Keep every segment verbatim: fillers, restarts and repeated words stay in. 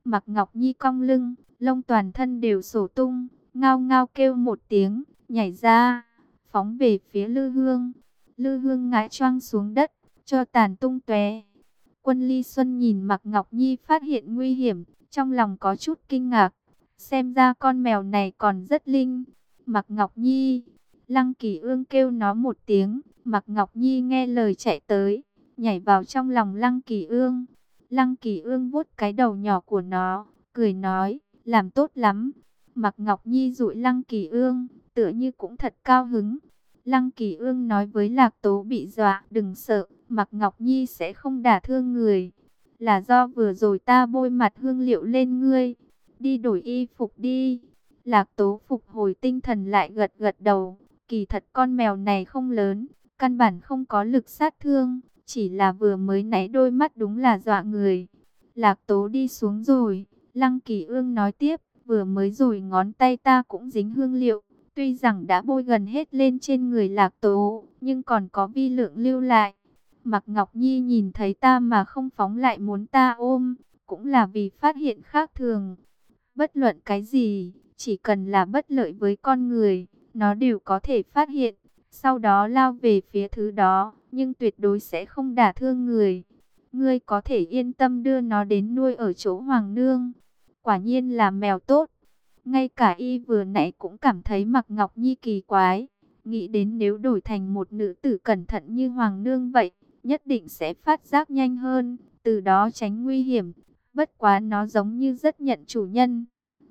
Mạc Ngọc Nhi cong lưng, lông toàn thân đều sổ tung, ngao ngao kêu một tiếng, nhảy ra, phóng về phía Lư Hương. Lư Hương ngã choang xuống đất, cho tàn tung tóe. Quân Ly Xuân nhìn Mạc Ngọc Nhi phát hiện nguy hiểm, trong lòng có chút kinh ngạc. Xem ra con mèo này còn rất linh. Mạc Ngọc Nhi, Lăng Kỳ Ương kêu nó một tiếng, Mạc Ngọc Nhi nghe lời chạy tới, nhảy vào trong lòng Lăng Kỳ Ương. Lăng Kỳ Ương vuốt cái đầu nhỏ của nó, cười nói, làm tốt lắm. Mạc Ngọc Nhi dụi Lăng Kỳ Ương, tựa như cũng thật cao hứng. Lăng Kỳ Ương nói với Lạc Tố bị dọa, đừng sợ, Mạc Ngọc Nhi sẽ không đả thương người. Là do vừa rồi ta bôi mặt hương liệu lên ngươi. Đi đổi y phục đi. Lạc Tố phục hồi tinh thần lại gật gật đầu. Kỳ thật con mèo này không lớn, căn bản không có lực sát thương. Chỉ là vừa mới nãy đôi mắt đúng là dọa người. Lạc Tố đi xuống rồi. Lăng Kỳ Ương nói tiếp, vừa mới rồi ngón tay ta cũng dính hương liệu. Tuy rằng đã bôi gần hết lên trên người Lạc Tố, nhưng còn có vi lượng lưu lại. Mạc Ngọc Nhi nhìn thấy ta mà không phóng lại muốn ta ôm, cũng là vì phát hiện khác thường. Bất luận cái gì, chỉ cần là bất lợi với con người, nó đều có thể phát hiện, sau đó lao về phía thứ đó, nhưng tuyệt đối sẽ không đả thương người. Ngươi có thể yên tâm đưa nó đến nuôi ở chỗ Hoàng Nương. Quả nhiên là mèo tốt. Ngay cả y vừa nãy cũng cảm thấy Mạc Ngọc Nhi kỳ quái. Nghĩ đến nếu đổi thành một nữ tử cẩn thận như Hoàng Nương vậy, nhất định sẽ phát giác nhanh hơn, từ đó tránh nguy hiểm. Bất quá nó giống như rất nhận chủ nhân.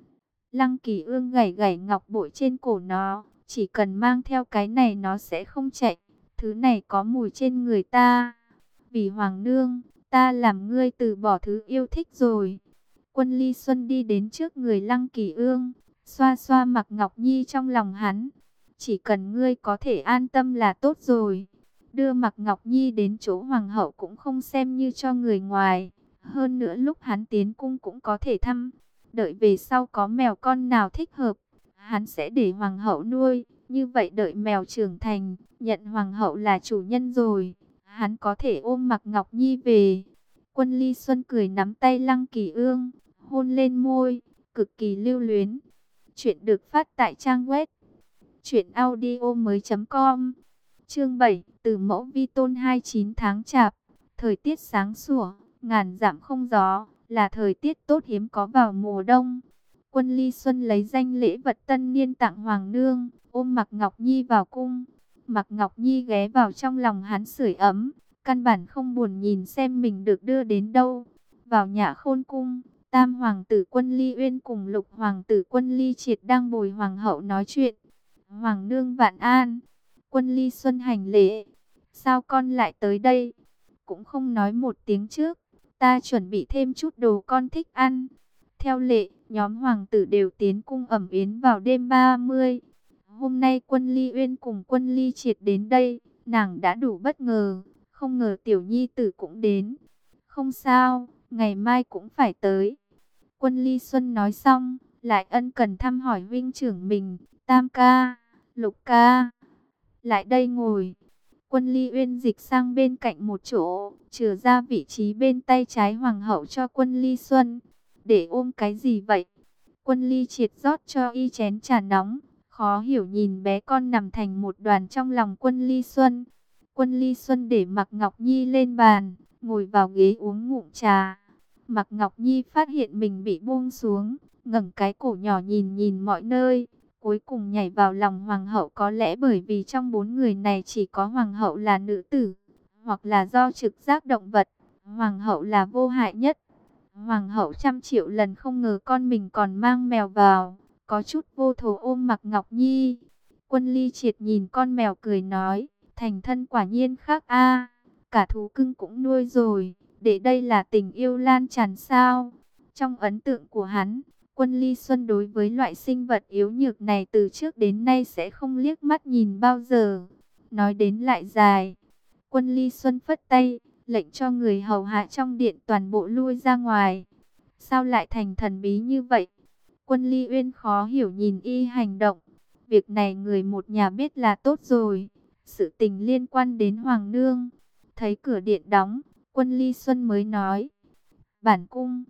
Lăng Kỳ Ương gảy gảy ngọc bội trên cổ nó, chỉ cần mang theo cái này nó sẽ không chạy. Thứ này có mùi trên người ta. Vì Hoàng Nương, ta làm ngươi từ bỏ thứ yêu thích rồi. Quân Ly Xuân đi đến trước người Lăng Kỳ Ương, xoa xoa Mạc Ngọc Nhi trong lòng hắn. Chỉ cần ngươi có thể an tâm là tốt rồi. Đưa Mạc Ngọc Nhi đến chỗ Hoàng hậu cũng không xem như cho người ngoài. Hơn nữa lúc hắn tiến cung cũng có thể thăm. Đợi về sau có mèo con nào thích hợp, hắn sẽ để Hoàng hậu nuôi. Như vậy đợi mèo trưởng thành, nhận Hoàng hậu là chủ nhân rồi, hắn có thể ôm Mạc Ngọc Nhi về. Quân Ly Xuân cười nắm tay Lăng Kỳ Ương, hôn lên môi, cực kỳ lưu luyến. Chuyện được phát tại trang web truyện audio mới chấm com. Chương bảy, từ mẫu vi tôn hai mươi chín tháng chạp. Thời tiết sáng sủa, ngàn dặm không gió, là thời tiết tốt hiếm có vào mùa đông. Quân Ly Xuân lấy danh lễ vật tân niên tặng Hoàng Nương, ôm Mạc Ngọc Nhi vào cung. Mạc Ngọc Nhi ghé vào trong lòng hắn sưởi ấm, căn bản không buồn nhìn xem mình được đưa đến đâu. Vào Nhã Khôn cung, Tam hoàng tử Quân Ly Uyên cùng Lục hoàng tử Quân Ly Triệt đang bồi hoàng hậu nói chuyện. Hoàng nương vạn an. Quân Ly Xuân hành lễ. Sao con lại tới đây? Cũng không nói một tiếng trước. Ta chuẩn bị thêm chút đồ con thích ăn. Theo lệ, nhóm hoàng tử đều tiến cung ẩm yến vào đêm ba mươi. Hôm nay Quân Ly Uyên cùng Quân Ly Triệt đến đây, nàng đã đủ bất ngờ. Không ngờ tiểu nhi tử cũng đến. Không sao, ngày mai cũng phải tới. Quân Ly Xuân nói xong, lại ân cần thăm hỏi huynh trưởng mình. Tam ca, Lục ca, lại đây ngồi. Quân Ly Uyên dịch sang bên cạnh một chỗ, chừa ra vị trí bên tay trái hoàng hậu cho Quân Ly Xuân. Để ôm cái gì vậy? Quân Ly Triệt rót cho y chén trà nóng, khó hiểu nhìn bé con nằm thành một đoàn trong lòng Quân Ly Xuân. Quân Ly Xuân để Mạc Ngọc Nhi lên bàn, ngồi vào ghế uống ngụm trà. Mạc Ngọc Nhi phát hiện mình bị buông xuống, ngẩng cái cổ nhỏ nhìn nhìn mọi nơi, cuối cùng nhảy vào lòng hoàng hậu. Có lẽ bởi vì trong bốn người này chỉ có hoàng hậu là nữ tử, hoặc là do trực giác động vật, hoàng hậu là vô hại nhất. Hoàng hậu trăm triệu lần không ngờ con mình còn mang mèo vào, có chút vô thố ôm Mạc Ngọc Nhi. Quân Ly Triệt nhìn con mèo cười nói, thành thân quả nhiên khác a, cả thú cưng cũng nuôi rồi, để đây là tình yêu lan tràn sao? Trong ấn tượng của hắn, Quân Ly Xuân đối với loại sinh vật yếu nhược này từ trước đến nay sẽ không liếc mắt nhìn bao giờ. Nói đến lại dài. Quân Ly Xuân phất tay, lệnh cho người hầu hạ trong điện toàn bộ lui ra ngoài. Sao lại thành thần bí như vậy? Quân Ly Uyên khó hiểu nhìn y hành động. Việc này người một nhà biết là tốt rồi. Sự tình liên quan đến Hoàng Nương. Thấy cửa điện đóng, Quân Ly Xuân mới nói. Bản cung.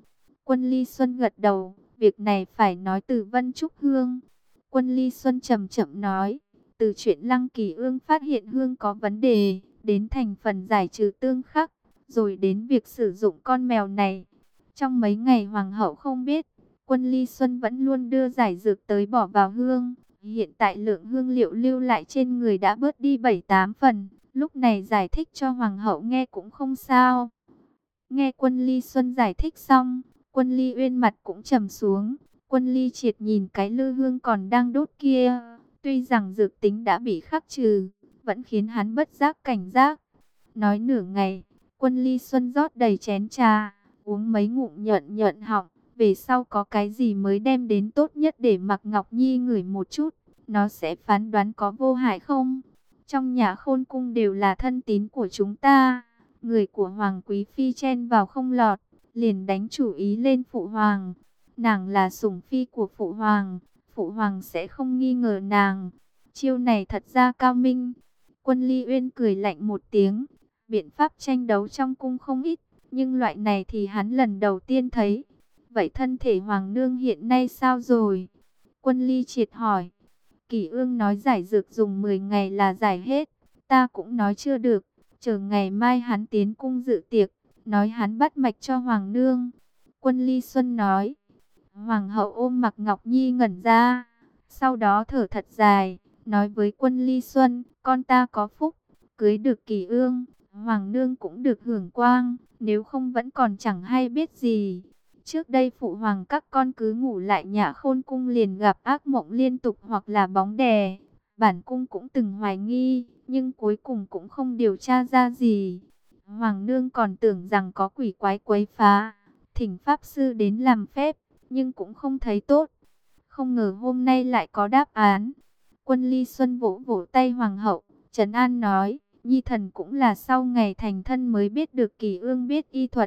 Quân Ly Xuân gật đầu, việc này phải nói từ Vân Trúc Hương. Quân Ly Xuân chậm chậm nói, từ chuyện Lăng Kỳ Ương phát hiện hương có vấn đề, đến thành phần giải trừ tương khắc, rồi đến việc sử dụng con mèo này. Trong mấy ngày hoàng hậu không biết, Quân Ly Xuân vẫn luôn đưa giải dược tới bỏ vào hương. Hiện tại lượng hương liệu lưu lại trên người đã bớt đi bảy tám phần. Lúc này giải thích cho hoàng hậu nghe cũng không sao. Nghe Quân Ly Xuân giải thích xong, Quân Ly Uyên mặt cũng trầm xuống. Quân Ly Triệt nhìn cái lư hương còn đang đốt kia, tuy rằng dược tính đã bị khắc trừ, vẫn khiến hắn bất giác cảnh giác. Nói nửa ngày, Quân Ly Xuân rót đầy chén trà, uống mấy ngụm nhợn nhợn họng. Về sau có cái gì mới đem đến tốt nhất để Mạc Ngọc Nhi ngửi một chút, nó sẽ phán đoán có vô hại không? Trong nhà Khôn Cung đều là thân tín của chúng ta, người của Hoàng Quý Phi chen vào không lọt, liền đánh chủ ý lên Phụ Hoàng. Nàng là sủng phi của Phụ Hoàng, Phụ Hoàng sẽ không nghi ngờ nàng. Chiêu này thật ra cao minh. Quân Ly Uyên cười lạnh một tiếng, biện pháp tranh đấu trong cung không ít, nhưng loại này thì hắn lần đầu tiên thấy. Vậy thân thể Hoàng nương hiện nay sao rồi? Quân Ly Triệt hỏi. Kỷ Ương nói giải dược dùng mười ngày là giải hết. Ta cũng nói chưa được. Chờ ngày mai hắn tiến cung dự tiệc, nói hắn bắt mạch cho Hoàng nương. Quân Ly Xuân nói. Hoàng hậu ôm Mạc Ngọc Nhi ngẩn ra. Sau đó thở thật dài, nói với Quân Ly Xuân, con ta có phúc, cưới được Kỷ Ương, Hoàng nương cũng được hưởng quang, nếu không vẫn còn chẳng hay biết gì. Trước đây Phụ Hoàng các con cứ ngủ lại nhà Khôn Cung liền gặp ác mộng liên tục hoặc là bóng đè. Bản cung cũng từng hoài nghi, nhưng cuối cùng cũng không điều tra ra gì. Hoàng nương còn tưởng rằng có quỷ quái quấy phá, thỉnh pháp sư đến làm phép, nhưng cũng không thấy tốt. Không ngờ hôm nay lại có đáp án. Quân Ly Xuân vỗ vỗ tay Hoàng hậu, trấn an nói, Nhi thần cũng là sau ngày thành thân mới biết được Kỳ Ương biết y thuật.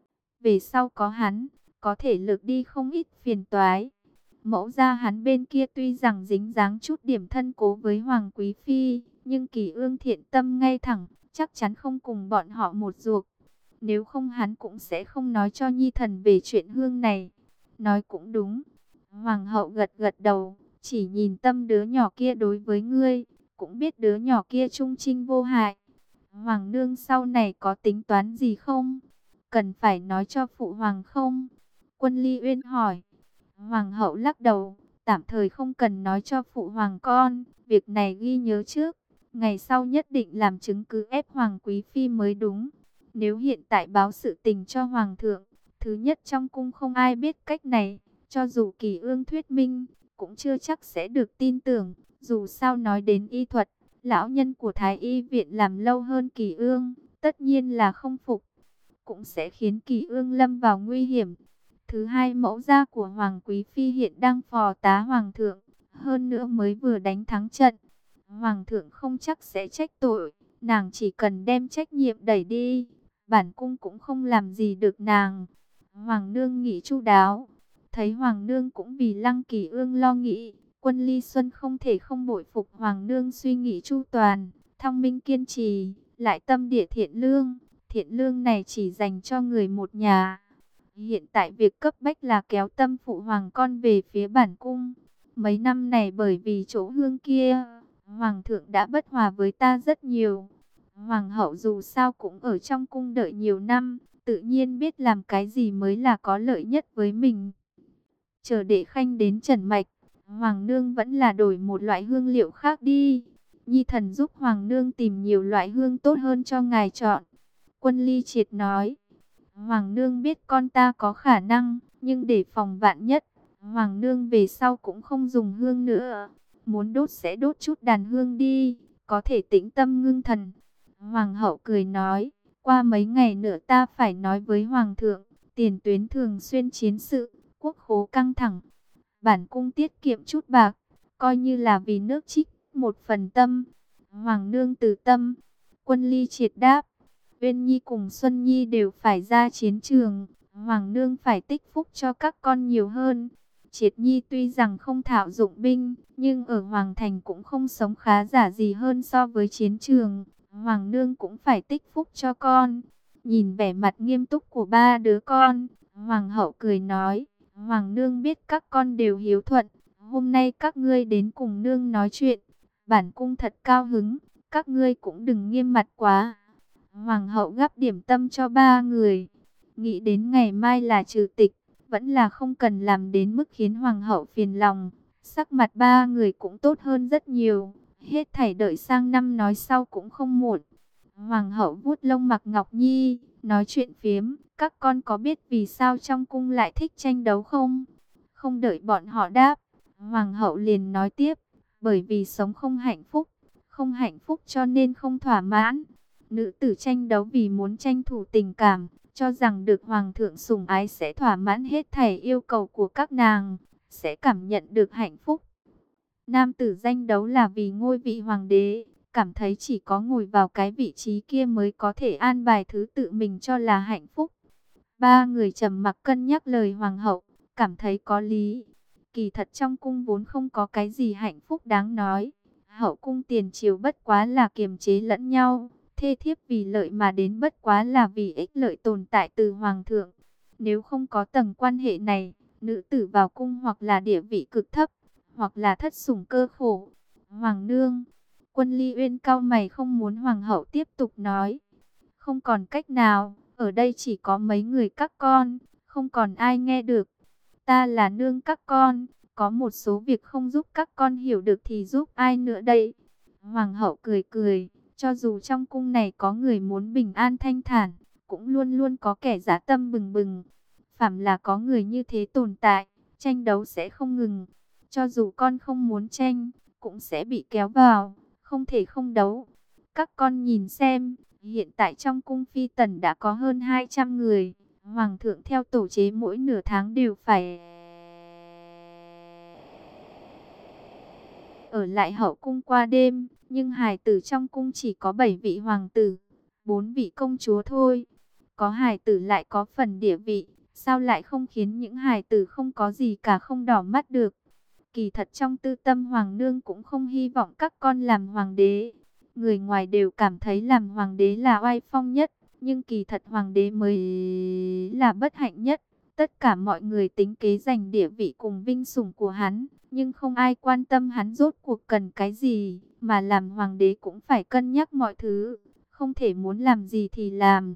Về sau có hắn, có thể lược đi không ít phiền toái. Mẫu gia hắn bên kia tuy rằng dính dáng chút điểm thân cố với Hoàng Quý Phi, nhưng Kỳ Ương thiện tâm ngay thẳng, chắc chắn không cùng bọn họ một ruột. Nếu không hắn cũng sẽ không nói cho Nhi thần về chuyện hương này. Nói cũng đúng. Hoàng hậu gật gật đầu, chỉ nhìn tâm đứa nhỏ kia đối với ngươi, cũng biết đứa nhỏ kia trung trinh vô hại. Hoàng nương sau này có tính toán gì không? Cần phải nói cho Phụ Hoàng không? Quân Ly Uyên hỏi. Hoàng hậu lắc đầu, tạm thời không cần nói cho Phụ Hoàng con, việc này ghi nhớ trước. Ngày sau nhất định làm chứng cứ ép Hoàng Quý Phi mới đúng. Nếu hiện tại báo sự tình cho Hoàng thượng, thứ nhất trong cung không ai biết cách này, cho dù Kỳ Ương thuyết minh, cũng chưa chắc sẽ được tin tưởng. Dù sao nói đến y thuật, lão nhân của Thái Y viện làm lâu hơn Kỳ Ương, tất nhiên là không phục, cũng sẽ khiến Kỳ Ương lâm vào nguy hiểm. Thứ hai, mẫu gia của Hoàng Quý Phi hiện đang phò tá Hoàng thượng, hơn nữa mới vừa đánh thắng trận. Hoàng thượng không chắc sẽ trách tội, nàng chỉ cần đem trách nhiệm đẩy đi, bản cung cũng không làm gì được nàng. Hoàng nương nghĩ chu đáo, thấy Hoàng nương cũng vì Lăng Kỳ Ương lo nghĩ, Quân Ly Xuân không thể không bội phục Hoàng nương suy nghĩ chu toàn, thông minh kiên trì, lại tâm địa thiện lương. Thiện lương này chỉ dành cho người một nhà. Hiện tại việc cấp bách là kéo tâm Phụ Hoàng con về phía bản cung. Mấy năm này bởi vì chỗ hương kia, Hoàng thượng đã bất hòa với ta rất nhiều. Hoàng hậu dù sao cũng ở trong cung đợi nhiều năm, tự nhiên biết làm cái gì mới là có lợi nhất với mình. Chờ Đệ Khanh đến trần mạch, Hoàng nương vẫn là đổi một loại hương liệu khác đi. Nhi thần giúp Hoàng nương tìm nhiều loại hương tốt hơn cho ngài chọn. Quân Ly Triệt nói, Hoàng nương biết con ta có khả năng, nhưng để phòng vạn nhất, Hoàng nương về sau cũng không dùng hương nữa. Muốn đốt sẽ đốt chút đàn hương đi, có thể tĩnh tâm ngưng thần. Hoàng hậu cười nói, qua mấy ngày nữa ta phải nói với Hoàng thượng, tiền tuyến thường xuyên chiến sự, quốc khố căng thẳng. Bản cung tiết kiệm chút bạc, coi như là vì nước trích một phần tâm. Hoàng nương từ tâm. Quân Ly Triệt đáp, Uyên Nhi cùng Xuân Nhi đều phải ra chiến trường, Hoàng nương phải tích phúc cho các con nhiều hơn. Triệt Nhi tuy rằng không thạo dụng binh, nhưng ở Hoàng thành cũng không sống khá giả gì hơn so với chiến trường. Hoàng nương cũng phải tích phúc cho con. Nhìn vẻ mặt nghiêm túc của ba đứa con, Hoàng hậu cười nói, Hoàng nương biết các con đều hiếu thuận, hôm nay các ngươi đến cùng nương nói chuyện, bản cung thật cao hứng, các ngươi cũng đừng nghiêm mặt quá. Hoàng hậu gắp điểm tâm cho ba người, nghĩ đến ngày mai là trừ tịch, vẫn là không cần làm đến mức khiến hoàng hậu phiền lòng. Sắc mặt ba người cũng tốt hơn rất nhiều, hết thảy đợi sang năm nói sau cũng không muộn. Hoàng hậu vuốt lông Mạc Ngọc Nhi, nói chuyện phiếm, các con có biết vì sao trong cung lại thích tranh đấu không? Không đợi bọn họ đáp, Hoàng hậu liền nói tiếp, bởi vì sống không hạnh phúc, không hạnh phúc cho nên không thỏa mãn. Nữ tử tranh đấu vì muốn tranh thủ tình cảm, cho rằng được hoàng thượng sủng ái sẽ thỏa mãn hết thảy yêu cầu của các nàng, sẽ cảm nhận được hạnh phúc. Nam tử tranh đấu là vì ngôi vị hoàng đế, cảm thấy chỉ có ngồi vào cái vị trí kia mới có thể an bài thứ tự mình cho là hạnh phúc. Ba người trầm mặc cân nhắc lời hoàng hậu, cảm thấy có lý. Kỳ thật trong cung vốn không có cái gì hạnh phúc đáng nói. Hậu cung tiền triều bất quá là kiềm chế lẫn nhau, thê thiếp vì lợi mà đến bất quá là vì ích lợi tồn tại từ hoàng thượng. Nếu không có tầng quan hệ này, nữ tử vào cung hoặc là địa vị cực thấp, hoặc là thất sủng cơ khổ. Hoàng nương, Quân Ly Uyên cau mày không muốn hoàng hậu tiếp tục nói. Không còn cách nào, ở đây chỉ có mấy người các con, không còn ai nghe được. Ta là nương các con, có một số việc không giúp các con hiểu được thì giúp ai nữa đây? Hoàng hậu cười cười, cho dù trong cung này có người muốn bình an thanh thản, cũng luôn luôn có kẻ dã tâm bừng bừng. Phàm là có người như thế tồn tại, tranh đấu sẽ không ngừng. Cho dù con không muốn tranh, cũng sẽ bị kéo vào, không thể không đấu. Các con nhìn xem, hiện tại trong cung phi tần đã có hơn hai trăm người. Hoàng thượng theo tổ chế mỗi nửa tháng đều phải ở lại hậu cung qua đêm. Nhưng hài tử trong cung chỉ có bảy vị hoàng tử, bốn vị công chúa thôi. Có hài tử lại có phần địa vị, sao lại không khiến những hài tử không có gì cả không đỏ mắt được? Kỳ thật trong tư tâm hoàng nương cũng không hy vọng các con làm hoàng đế. Người ngoài đều cảm thấy làm hoàng đế là oai phong nhất, nhưng kỳ thật hoàng đế mới là bất hạnh nhất. Tất cả mọi người tính kế giành địa vị cùng vinh sủng của hắn, nhưng không ai quan tâm hắn rốt cuộc cần cái gì, mà làm hoàng đế cũng phải cân nhắc mọi thứ, không thể muốn làm gì thì làm.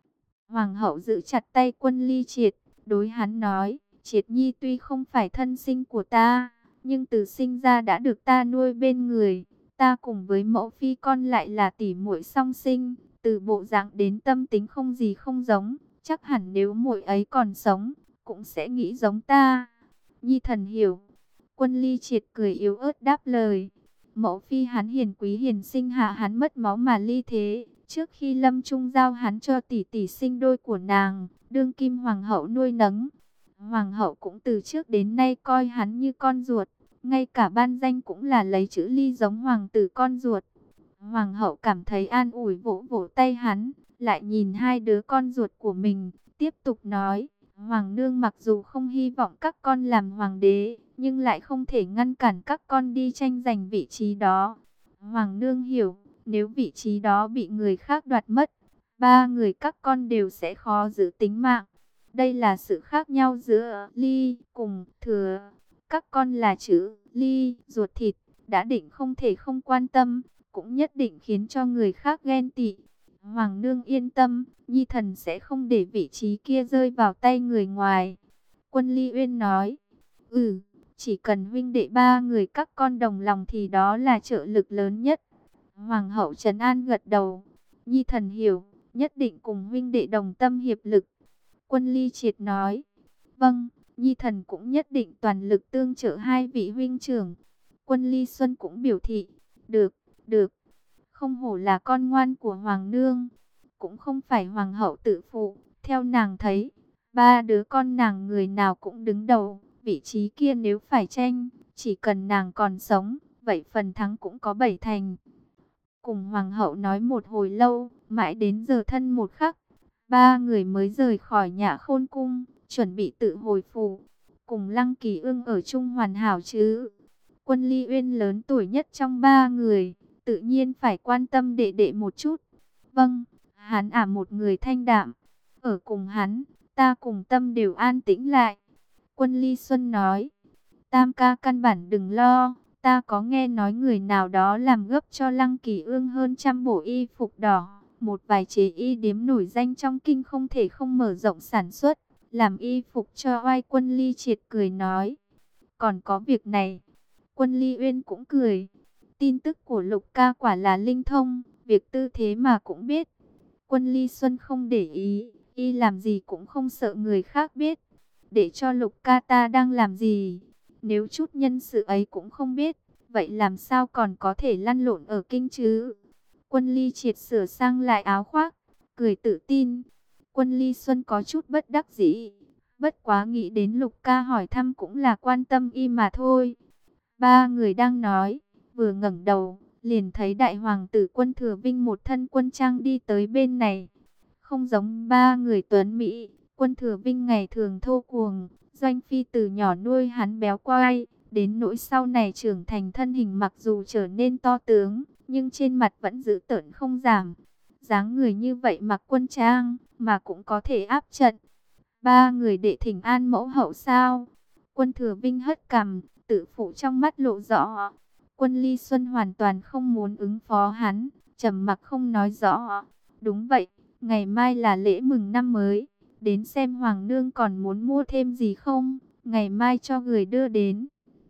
Hoàng hậu giữ chặt tay Quân Ly Triệt, đối hắn nói, Triệt Nhi tuy không phải thân sinh của ta, nhưng từ sinh ra đã được ta nuôi bên người. Ta cùng với mẫu phi con lại là tỷ muội song sinh, từ bộ dạng đến tâm tính không gì không giống, chắc hẳn nếu muội ấy còn sống, cũng sẽ nghĩ giống ta. Nhi thần hiểu. Quân Ly Triệt cười yếu ớt đáp lời. Mẫu phi hắn hiền quý hiền sinh hạ hắn mất máu mà ly thế. Trước khi lâm trung giao hắn cho tỷ tỷ sinh đôi của nàng, đương kim hoàng hậu nuôi nấng. Hoàng hậu cũng từ trước đến nay coi hắn như con ruột, ngay cả ban danh cũng là lấy chữ Ly giống hoàng tử con ruột. Hoàng hậu cảm thấy an ủi vỗ vỗ tay hắn, lại nhìn hai đứa con ruột của mình, tiếp tục nói, Hoàng nương mặc dù không hy vọng các con làm hoàng đế, nhưng lại không thể ngăn cản các con đi tranh giành vị trí đó. Hoàng nương hiểu, nếu vị trí đó bị người khác đoạt mất, ba người các con đều sẽ khó giữ tính mạng. Đây là sự khác nhau giữa Ly cùng Thừa. Các con là chữ Ly, ruột thịt, đã định không thể không quan tâm, cũng nhất định khiến cho người khác ghen tị. Hoàng nương yên tâm, Nhi thần sẽ không để vị trí kia rơi vào tay người ngoài. Quân Ly Uyên nói, ừ, chỉ cần huynh đệ ba người các con đồng lòng thì đó là trợ lực lớn nhất. Hoàng hậu trấn an gật đầu, Nhi thần hiểu, nhất định cùng huynh đệ đồng tâm hiệp lực. Quân Ly Triệt nói, vâng, Nhi thần cũng nhất định toàn lực tương trợ hai vị huynh trưởng. Quân Ly Xuân cũng biểu thị, được, được, không hổ là con ngoan của Hoàng nương, cũng không phải Hoàng hậu tự phụ. Theo nàng thấy, ba đứa con nàng người nào cũng đứng đầu, vị trí kia nếu phải tranh, chỉ cần nàng còn sống, vậy phần thắng cũng có bảy thành. Cùng Hoàng hậu nói một hồi lâu, mãi đến giờ thân một khắc, ba người mới rời khỏi Nhã Khôn cung, chuẩn bị tự hồi phủ. Cùng Lăng Kỳ Ương ở chung hoàn hảo chứ. Quân Ly Uyên lớn tuổi nhất trong ba người, tự nhiên phải quan tâm đệ đệ một chút. Vâng, hắn ả một người thanh đạm, ở cùng hắn, ta cùng Tâm đều an tĩnh lại. Quân Ly Xuân nói, Tam ca căn bản đừng lo, ta có nghe nói người nào đó làm gấp cho Lăng Kỳ Ương hơn trăm bộ y phục đỏ. Một vài chế y điếm nổi danh trong kinh không thể không mở rộng sản xuất, làm y phục cho oai. Quân Ly Triệt cười nói, còn có việc này. Quân Ly Uyên cũng cười, tin tức của Lục ca quả là linh thông, việc tư thế mà cũng biết. Quân Ly Xuân không để ý, y làm gì cũng không sợ người khác biết. Để cho Lục ca ta đang làm gì, nếu chút nhân sự ấy cũng không biết, vậy làm sao còn có thể lăn lộn ở kinh chứ? Quân Ly Triệt sửa sang lại áo khoác, cười tự tin. Quân Ly Xuân có chút bất đắc dĩ, bất quá nghĩ đến Lục ca hỏi thăm cũng là quan tâm y mà thôi. Ba người đang nói, vừa ngẩng đầu, liền thấy đại hoàng tử Quân Thừa Vinh một thân quân trang đi tới bên này. Không giống ba người tuấn Mỹ, Quân Thừa Vinh ngày thường thô cuồng, Doanh Phi từ nhỏ nuôi hắn béo quai, đến nỗi sau này trưởng thành thân hình mặc dù trở nên to tướng, nhưng trên mặt vẫn giữ tợn không giảm. Dáng người như vậy mặc quân trang, mà cũng có thể áp trận. Ba người đệ thỉnh an mẫu hậu sao? Quân Thừa Vinh hất cằm, tự phụ trong mắt lộ rõ. Quân Ly Xuân hoàn toàn không muốn ứng phó hắn, trầm mặc không nói rõ. Đúng vậy, ngày mai là lễ mừng năm mới, đến xem hoàng nương còn muốn mua thêm gì không, ngày mai cho người đưa đến.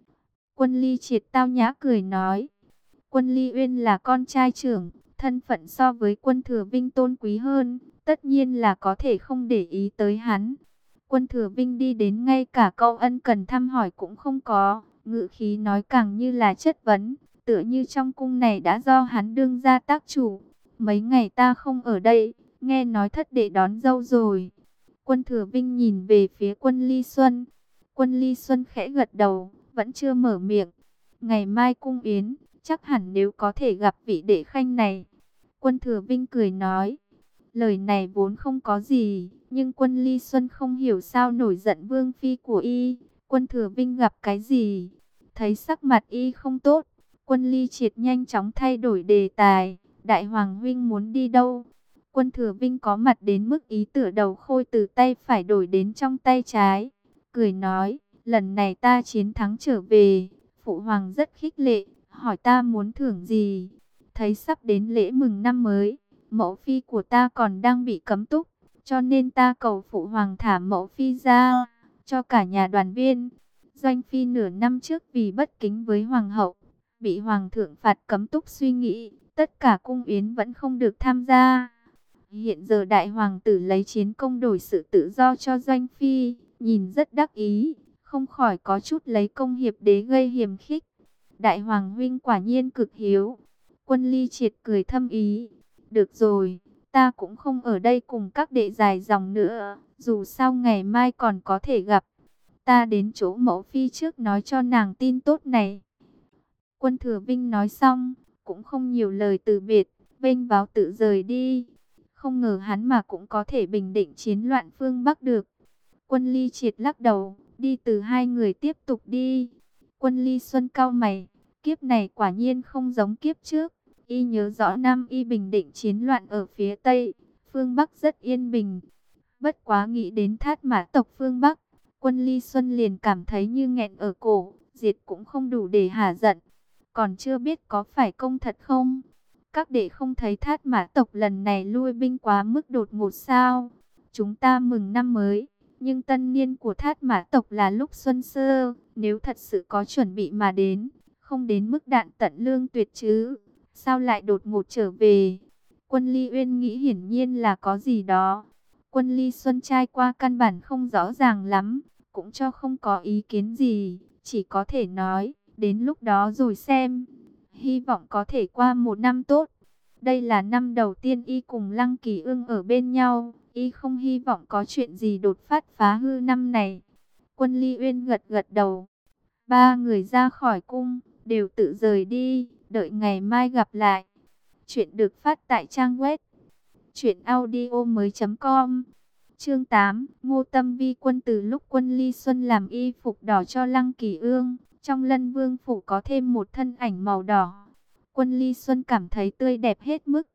Quân Ly Triệt tao nhã cười nói, Quân Ly Uyên là con trai trưởng, thân phận so với Quân Thừa Vinh tôn quý hơn, tất nhiên là có thể không để ý tới hắn. Quân Thừa Vinh đi đến ngay cả câu ân cần thăm hỏi cũng không có, ngữ khí nói càng như là chất vấn, tựa như trong cung này đã do hắn đương ra tác chủ. Mấy ngày ta không ở đây, nghe nói thất đệ đón dâu rồi. Quân Thừa Vinh nhìn về phía Quân Ly Xuân. Quân Ly Xuân khẽ gật đầu, vẫn chưa mở miệng. Ngày mai cung yến, chắc hẳn nếu có thể gặp vị đệ khanh này. Quân Thừa Vinh cười nói, lời này vốn không có gì, nhưng Quân Ly Xuân không hiểu sao nổi giận vương phi của y. Quân Thừa Vinh gặp cái gì? Thấy sắc mặt y không tốt, Quân Ly Triệt nhanh chóng thay đổi đề tài. Đại hoàng huynh muốn đi đâu? Quân Thừa Vinh có mặt đến mức ý tựa đầu khôi từ tay phải đổi đến trong tay trái. Cười nói, lần này ta chiến thắng trở về, phụ hoàng rất khích lệ, hỏi ta muốn thưởng gì? Thấy sắp đến lễ mừng năm mới, mẫu phi của ta còn đang bị cấm túc, cho nên ta cầu phụ hoàng thả mẫu phi ra, cho cả nhà đoàn viên. Doanh Phi nửa năm trước vì bất kính với hoàng hậu, bị hoàng thượng phạt cấm túc suy nghĩ, tất cả cung yến vẫn không được tham gia. Hiện giờ đại hoàng tử lấy chiến công đổi sự tự do cho Doanh Phi, nhìn rất đắc ý, không khỏi có chút lấy công hiệp đế gây hiềm khích. Đại hoàng huynh quả nhiên cực hiếu. Quân Ly Triệt cười thâm ý, được rồi, ta cũng không ở đây cùng các đệ dài dòng nữa, dù sao ngày mai còn có thể gặp. Ta đến chỗ mẫu phi trước nói cho nàng tin tốt này. Quân Thừa Vinh nói xong, cũng không nhiều lời từ biệt, vênh váo tự rời đi. Không ngờ hắn mà cũng có thể bình định chiến loạn phương Bắc được. Quân Ly Triệt lắc đầu, đi từ hai người tiếp tục đi. Quân Ly Xuân cau mày, kiếp này quả nhiên không giống kiếp trước. Y nhớ rõ năm y bình định chiến loạn ở phía Tây, phương Bắc rất yên bình. Bất quá nghĩ đến Thát Mã tộc phương Bắc, Quân Ly Xuân liền cảm thấy như nghẹn ở cổ, diệt cũng không đủ để hả giận. Còn chưa biết có phải công thật không? Các đệ không thấy Thát Mã tộc lần này lui binh quá mức đột ngột sao? Chúng ta mừng năm mới, nhưng tân niên của Thát Mã tộc là lúc xuân sơ, nếu thật sự có chuẩn bị mà đến, không đến mức đạn tận lương tuyệt chứ, sao lại đột ngột trở về? Quân Ly Uyên nghĩ hiển nhiên là có gì đó. Quân Ly Xuân trai qua căn bản không rõ ràng lắm, cũng cho không có ý kiến gì, chỉ có thể nói, đến lúc đó rồi xem. Hy vọng có thể qua một năm tốt. Đây là năm đầu tiên y cùng Lăng Kỳ Ương ở bên nhau, y không hy vọng có chuyện gì đột phát phá hư năm này. Quân Ly Uyên gật gật đầu. Ba người ra khỏi cung, đều tự rời đi, đợi ngày mai gặp lại. Chuyện được phát tại trang web truyện audio mới chấm com. Chương tám, Ngô Tâm Vi quân. Từ lúc Quân Ly Xuân làm y phục đỏ cho Lăng Kỳ Ương, trong Lân Vương phủ có thêm một thân ảnh màu đỏ. Quân Ly Xuân cảm thấy tươi đẹp hết mức,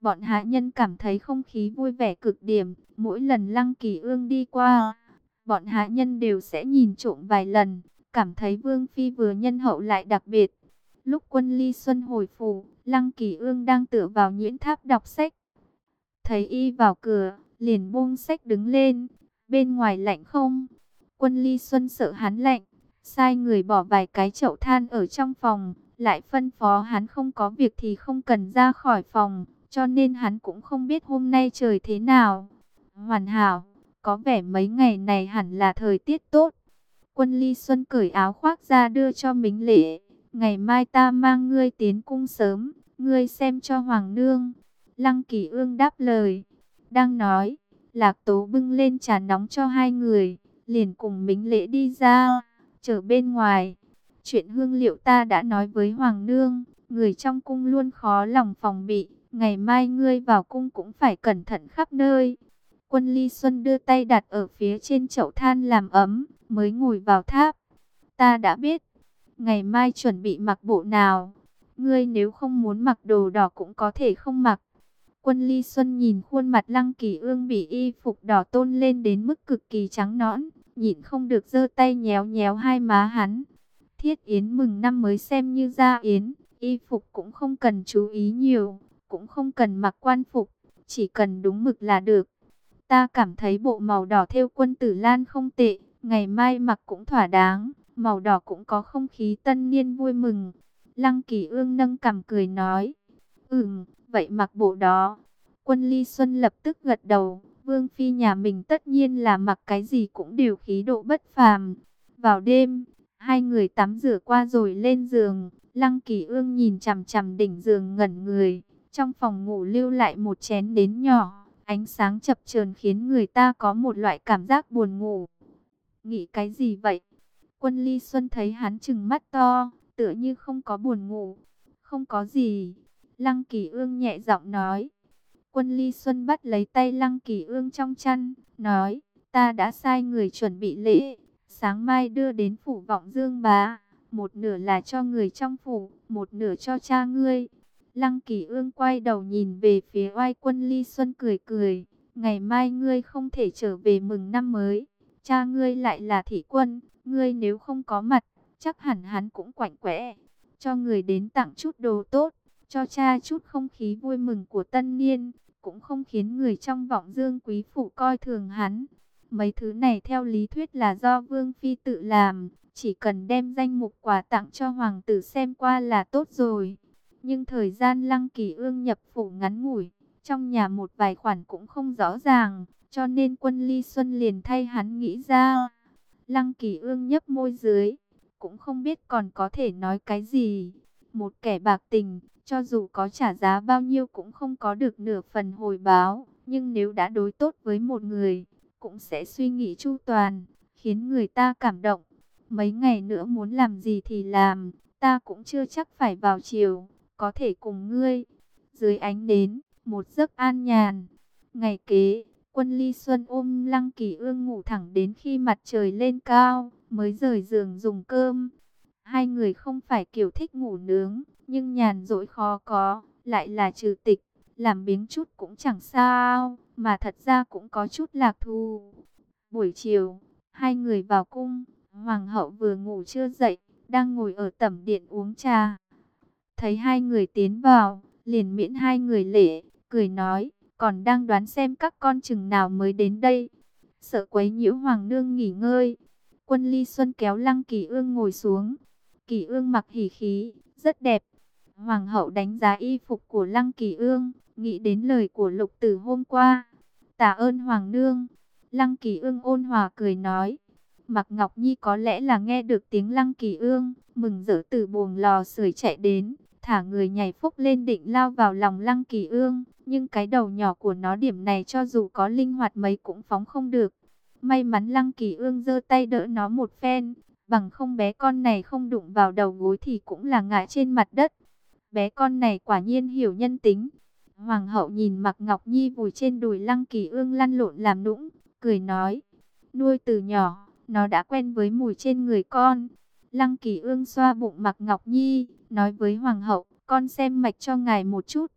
Bọn hạ nhân cảm thấy không khí vui vẻ cực điểm. Mỗi lần Lăng Kỳ Ương đi qua, bọn hạ nhân đều sẽ nhìn trộm vài lần, cảm thấy Vương Phi vừa nhân hậu lại đặc biệt. Lúc Quân Ly Xuân hồi phủ, Lăng Kỳ Ương đang tựa vào nhuyễn tháp đọc sách. Thấy y vào cửa, liền buông sách đứng lên. Bên ngoài lạnh không? Quân Ly Xuân sợ hắn lạnh, sai người bỏ vài cái chậu than ở trong phòng, lại phân phó hắn không có việc thì không cần ra khỏi phòng, cho nên hắn cũng không biết hôm nay trời thế nào. Hoàn hảo, có vẻ mấy ngày này hẳn là thời tiết tốt. Quân Ly Xuân cởi áo khoác ra đưa cho Mính Lễ. Ngày mai ta mang ngươi tiến cung sớm, ngươi xem cho Hoàng nương. Lăng Kỳ Ương đáp lời. Đang nói, Lạc Tố bưng lên trà nóng cho hai người, liền cùng Mính Lễ đi ra, chờ bên ngoài. Chuyện hương liệu ta đã nói với Hoàng nương, người trong cung luôn khó lòng phòng bị, ngày mai ngươi vào cung cũng phải cẩn thận khắp nơi. Quân Ly Xuân đưa tay đặt ở phía trên chậu than làm ấm, mới ngồi vào tháp. Ta đã biết, ngày mai chuẩn bị mặc bộ nào? Ngươi nếu không muốn mặc đồ đỏ cũng có thể không mặc. Quân Ly Xuân nhìn khuôn mặt Lăng Kỳ Ương bị y phục đỏ tôn lên đến mức cực kỳ trắng nõn, nhịn không được giơ tay nhéo nhéo hai má hắn. Thiết yến mừng năm mới xem như gia yến, y phục cũng không cần chú ý nhiều, cũng không cần mặc quan phục, chỉ cần đúng mực là được. Ta cảm thấy bộ màu đỏ thêu quân tử lan không tệ, ngày mai mặc cũng thỏa đáng, màu đỏ cũng có không khí tân niên vui mừng. Lăng Kỳ Ương nâng cằm cười nói, ừm, vậy mặc bộ đó. Quân Ly Xuân lập tức gật đầu, Vương Phi nhà mình tất nhiên là mặc cái gì cũng đều khí độ bất phàm. Vào đêm, hai người tắm rửa qua rồi lên giường, Lăng Kỳ Ương nhìn chằm chằm đỉnh giường ngẩn người, trong phòng ngủ lưu lại một chén nến nhỏ, ánh sáng chập chờn khiến người ta có một loại cảm giác buồn ngủ. Nghĩ cái gì vậy? Quân Ly Xuân thấy hắn trừng mắt to, tựa như không có buồn ngủ. Không có gì. Lăng Kỳ Ương nhẹ giọng nói. Quân Ly Xuân bắt lấy tay Lăng Kỳ Ương trong chăn, nói, ta đã sai người chuẩn bị lễ, sáng mai đưa đến phủ Vọng Dương bá, một nửa là cho người trong phủ, một nửa cho cha ngươi. Lăng Kỳ Ương quay đầu nhìn về phía oai Quân Ly Xuân cười cười, ngày mai ngươi không thể trở về mừng năm mới, cha ngươi lại là thị quân, ngươi nếu không có mặt, chắc hẳn hắn cũng quạnh quẽ, cho người đến tặng chút đồ tốt, cho cha chút không khí vui mừng của tân niên, cũng không khiến người trong Vọng Dương quý phủ coi thường hắn. Mấy thứ này theo lý thuyết là do Vương Phi tự làm, chỉ cần đem danh mục quà tặng cho hoàng tử xem qua là tốt rồi. Nhưng thời gian Lăng Kỳ Ương nhập phủ ngắn ngủi, trong nhà một vài khoản cũng không rõ ràng, cho nên Quân Ly Xuân liền thay hắn nghĩ ra. Lăng Kỳ Ương nhấp môi dưới, cũng không biết còn có thể nói cái gì. Một kẻ bạc tình, cho dù có trả giá bao nhiêu cũng không có được nửa phần hồi báo, nhưng nếu đã đối tốt với một người, cũng sẽ suy nghĩ chu toàn, khiến người ta cảm động. Mấy ngày nữa muốn làm gì thì làm, ta cũng chưa chắc phải vào chiều, có thể cùng ngươi. Dưới ánh nến, một giấc an nhàn. Ngày kế, Quân Ly Xuân ôm Lăng Kỳ Ương ngủ thẳng đến khi mặt trời lên cao, mới rời giường dùng cơm. Hai người không phải kiểu thích ngủ nướng, nhưng nhàn rỗi khó có, lại là trừ tịch, làm biếng chút cũng chẳng sao, mà thật ra cũng có chút lạc thú. Buổi chiều, hai người vào cung, hoàng hậu vừa ngủ chưa dậy, đang ngồi ở tẩm điện uống trà. Thấy hai người tiến vào, liền miễn hai người lễ, cười nói, còn đang đoán xem các con chừng nào mới đến đây. Sợ quấy nhiễu hoàng nương nghỉ ngơi. Quân Ly Xuân kéo Lăng Kỳ Ương ngồi xuống. Kỳ Ương mặc hỉ khí, rất đẹp. Hoàng hậu đánh giá y phục của Lăng Kỳ Ương, nghĩ đến lời của Lục Tử hôm qua. Tạ ơn hoàng nương. Lăng Kỳ Ương ôn hòa cười nói. Mạc Ngọc Nhi có lẽ là nghe được tiếng Lăng Kỳ Ương, mừng rỡ từ buồng lò sưởi chạy đến, thả người nhảy phúc lên định lao vào lòng Lăng Kỳ Ương, nhưng cái đầu nhỏ của nó điểm này cho dù có linh hoạt mấy cũng phóng không được. May mắn Lăng Kỳ Ương giơ tay đỡ nó một phen, bằng không bé con này không đụng vào đầu gối thì cũng là ngã trên mặt đất. Bé con này quả nhiên hiểu nhân tính. Hoàng hậu nhìn Mạc Ngọc Nhi vùi trên đùi Lăng Kỳ Ương lăn lộn làm nũng, cười nói, nuôi từ nhỏ, nó đã quen với mùi trên người con. Lăng Kỳ Ương xoa bụng Mạc Ngọc Nhi, nói với Hoàng hậu, con xem mạch cho ngài một chút.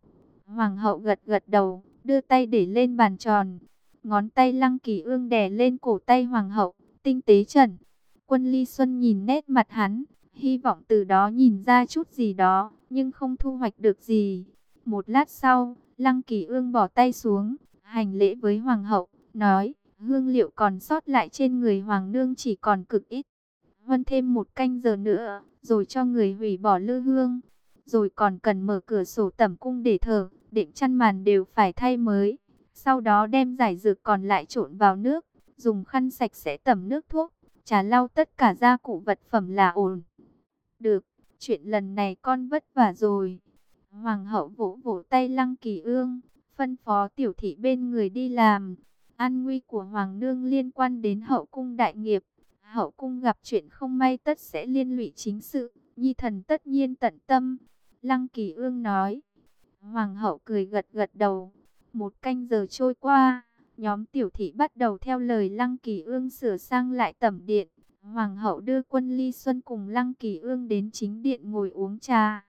Hoàng hậu gật gật đầu, đưa tay để lên bàn tròn. Ngón tay Lăng Kỳ Ương đè lên cổ tay hoàng hậu, tinh tế trần. Quân Ly Xuân nhìn nét mặt hắn, hy vọng từ đó nhìn ra chút gì đó, nhưng không thu hoạch được gì. Một lát sau, Lăng Kỳ Ương bỏ tay xuống, hành lễ với hoàng hậu, nói, hương liệu còn sót lại trên người hoàng nương chỉ còn cực ít. Huân thêm một canh giờ nữa, rồi cho người hủy bỏ lư hương. Rồi còn cần mở cửa sổ tẩm cung để thờ, đệm chăn màn đều phải thay mới. Sau đó đem giải dược còn lại trộn vào nước, dùng khăn sạch sẽ tẩm nước thuốc, trà lau tất cả gia cụ vật phẩm là ổn. Được, chuyện lần này con vất vả rồi. Hoàng hậu vỗ vỗ tay Lăng Kỳ Ương, phân phó tiểu thị bên người đi làm. An nguy của hoàng nương liên quan đến hậu cung đại nghiệp. Hậu cung gặp chuyện không may tất sẽ liên lụy chính sự, nhi thần tất nhiên tận tâm. Lăng Kỳ Ương nói. Hoàng hậu cười gật gật đầu. Một canh giờ trôi qua, nhóm tiểu thị bắt đầu theo lời Lăng Kỳ Ương sửa sang lại tẩm điện. Hoàng hậu đưa Quân Ly Xuân cùng Lăng Kỳ Ương đến chính điện ngồi uống trà.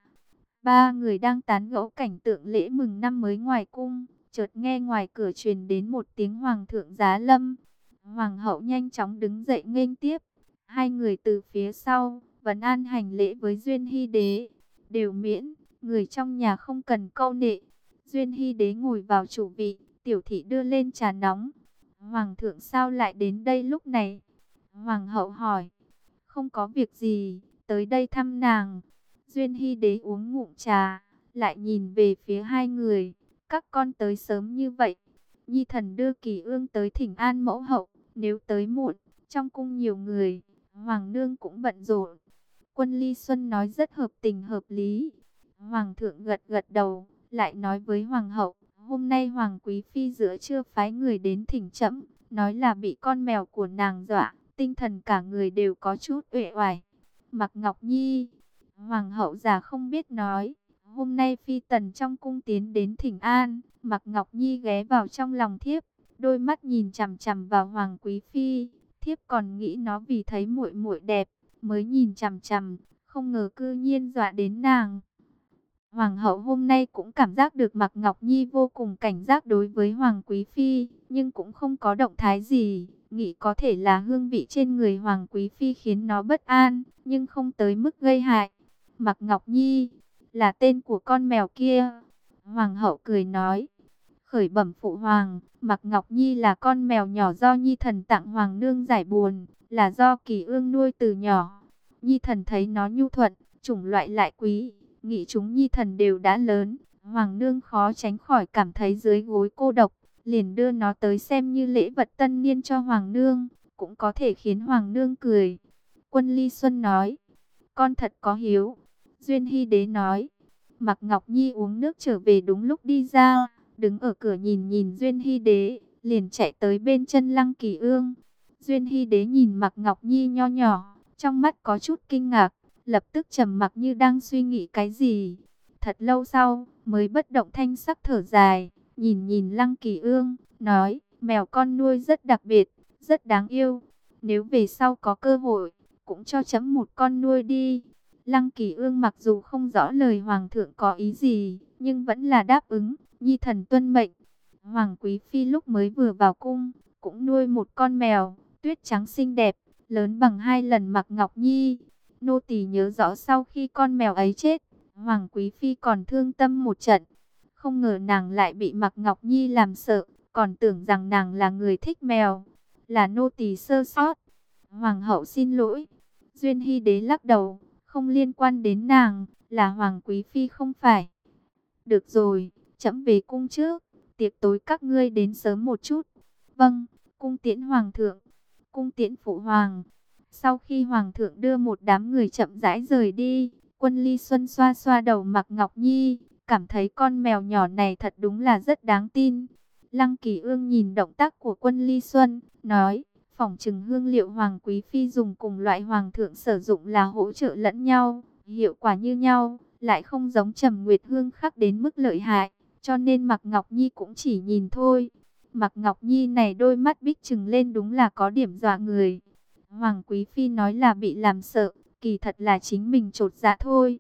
Ba người đang tán gẫu cảnh tượng lễ mừng năm mới ngoài cung, chợt nghe ngoài cửa truyền đến một tiếng hoàng thượng giá lâm. Hoàng hậu nhanh chóng đứng dậy nghênh tiếp. Hai người từ phía sau, vấn an hành lễ với Duyên Hy Đế. Đều miễn, người trong nhà không cần câu nệ. Duyên Hy Đế ngồi vào chủ vị, tiểu thị đưa lên trà nóng. Hoàng thượng sao lại đến đây lúc này? Hoàng hậu hỏi. Không có việc gì, tới đây thăm nàng. Duyên Hy Đế uống ngụm trà, lại nhìn về phía hai người. Các con tới sớm như vậy. Nhi thần đưa Kỳ Ương tới thỉnh an mẫu hậu. Nếu tới muộn, trong cung nhiều người, hoàng nương cũng bận rộn. Quân Ly Xuân nói rất hợp tình hợp lý. Hoàng thượng gật gật đầu, lại nói với hoàng hậu, hôm nay hoàng quý phi giữa trưa phái người đến thỉnh trẫm, nói là bị con mèo của nàng dọa, tinh thần cả người đều có chút uể oải. Mạc Ngọc Nhi, hoàng hậu già không biết nói, hôm nay phi tần trong cung tiến đến thỉnh an. Mạc Ngọc Nhi ghé vào trong lòng thiếp, đôi mắt nhìn chằm chằm vào hoàng quý phi. Thiếp còn nghĩ nó vì thấy muội muội đẹp mới nhìn chằm chằm, không ngờ cư nhiên dọa đến nàng. Hoàng hậu hôm nay cũng cảm giác được Mạc Ngọc Nhi vô cùng cảnh giác đối với hoàng quý phi, nhưng cũng không có động thái gì, nghĩ có thể là hương vị trên người hoàng quý phi khiến nó bất an, nhưng không tới mức gây hại. Mạc Ngọc Nhi là tên của con mèo kia. Hoàng hậu cười nói. Khởi bẩm phụ hoàng, Mạc Ngọc Nhi là con mèo nhỏ do Nhi thần tặng hoàng nương giải buồn, là do Kỳ Ương nuôi từ nhỏ. Nhi thần thấy nó nhu thuận, chủng loại lại quý, nghĩ chúng Nhi thần đều đã lớn, hoàng nương khó tránh khỏi cảm thấy dưới gối cô độc, liền đưa nó tới xem như lễ vật tân niên cho hoàng nương, cũng có thể khiến hoàng nương cười. Quân Ly Xuân nói, con thật có hiếu. Duyên Hy Đế nói, Mạc Ngọc Nhi uống nước trở về đúng lúc đi ra, đứng ở cửa nhìn nhìn Duyên Hy Đế, liền chạy tới bên chân Lăng Kỳ Ương. Duyên Hy Đế nhìn Mạc Ngọc Nhi nho nhỏ, trong mắt có chút kinh ngạc, lập tức trầm mặc như đang suy nghĩ cái gì. Thật lâu sau, mới bất động thanh sắc thở dài, nhìn nhìn Lăng Kỳ Ương, nói, mèo con nuôi rất đặc biệt, rất đáng yêu. Nếu về sau có cơ hội, cũng cho chấm một con nuôi đi. Lăng Kỳ Ương mặc dù không rõ lời hoàng thượng có ý gì, nhưng vẫn là đáp ứng, Nhi thần tuân mệnh. Hoàng quý phi lúc mới vừa vào cung, cũng nuôi một con mèo, tuyết trắng xinh đẹp, lớn bằng hai lần Mạc Ngọc Nhi. Nô tỳ nhớ rõ sau khi con mèo ấy chết, Hoàng quý phi còn thương tâm một trận. Không ngờ nàng lại bị Mạc Ngọc Nhi làm sợ, còn tưởng rằng nàng là người thích mèo. Là nô tỳ sơ sót. Hoàng hậu xin lỗi. Duyên Hy Đế lắc đầu, không liên quan đến nàng, là Hoàng quý phi không phải. Được rồi, trẫm về cung trước, tiệc tối các ngươi đến sớm một chút. Vâng, cung tiễn hoàng thượng, cung tiễn phụ hoàng. Sau khi hoàng thượng đưa một đám người chậm rãi rời đi, Quân Ly Xuân xoa xoa đầu Mạc Ngọc Nhi, cảm thấy con mèo nhỏ này thật đúng là rất đáng tin. Lăng Kỳ Ương nhìn động tác của Quân Ly Xuân, nói, phỏng chừng hương liệu hoàng quý phi dùng cùng loại hoàng thượng sử dụng là hỗ trợ lẫn nhau, hiệu quả như nhau, lại không giống Trầm Nguyệt hương khắc đến mức lợi hại, cho nên Mạc Ngọc Nhi cũng chỉ nhìn thôi. Mạc Ngọc Nhi này đôi mắt bích trừng lên đúng là có điểm dọa người. Hoàng quý phi nói là bị làm sợ, kỳ thật là chính mình chột dạ thôi.